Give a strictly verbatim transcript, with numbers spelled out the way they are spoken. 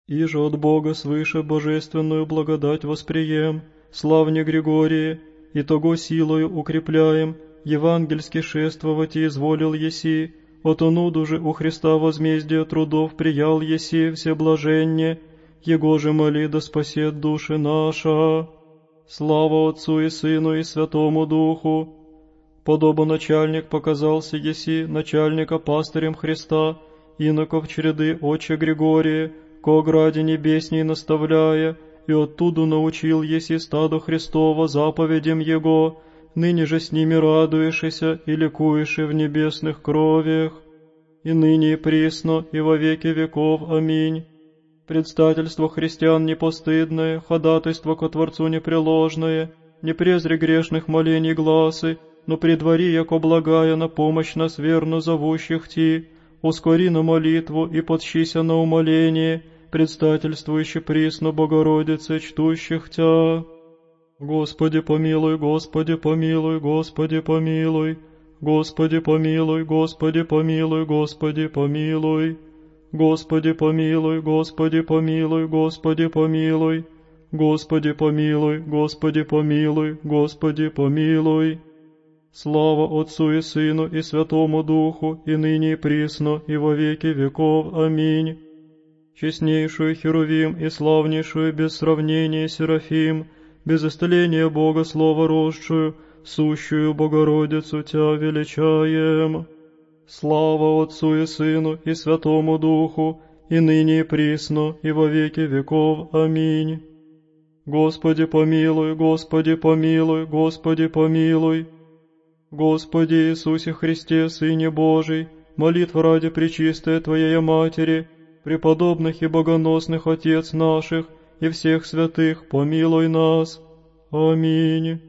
Иже от Бога свыше божественную благодать восприем, славне Григории, и того силою укрепляем, евангельски шествовать и изволил еси, от онуду же у Христа возмездие трудов приял еси всеблаженне, Его же моли да спасет души наша. Слава Отцу и Сыну и Святому Духу. Подобо начальник показался еси начальника пастырем Христа, иноков череды Отче Григория, ко граде небесней наставляя, и оттуда научил еси стадо Христово заповедям Его, ныне же с ними радуешься и ликуешь в небесных кровях, и ныне и присно, и во веки веков. Аминь. Предстательство христиан непостыдное, ходатайство ко Творцу непреложное, не презри грешных молений гласы, но предвари, яко благая на помощь нас верно зовущих Ти, ускори на молитву и подщися на умоление, предстательствующе присно Богородице, чтущих Тя. Господи помилуй, Господи помилуй, Господи помилуй, Господи помилуй, Господи помилуй, Господи помилуй, Господи помилуй, Господи помилуй, Господи помилуй, Господи помилуй, Господи помилуй, Господи помилуй. Слава Отцу и Сыну и Святому Духу, и ныне и присно, и во веки веков. Аминь. Честнейшую Херувим и славнейшую без сравнения Серафим, без истления Бога Слова росшую, сущую Богородицу Тя величаем. Слава Отцу и Сыну и Святому Духу, и ныне и присно, и во веки веков. Аминь. Господи помилуй, Господи помилуй, Господи помилуй. Господи Иисусе Христе, Сыне Божий, молитва ради пречистой Твоей Матери, преподобных и богоносных Отец наших и всех святых, помилуй нас. Аминь.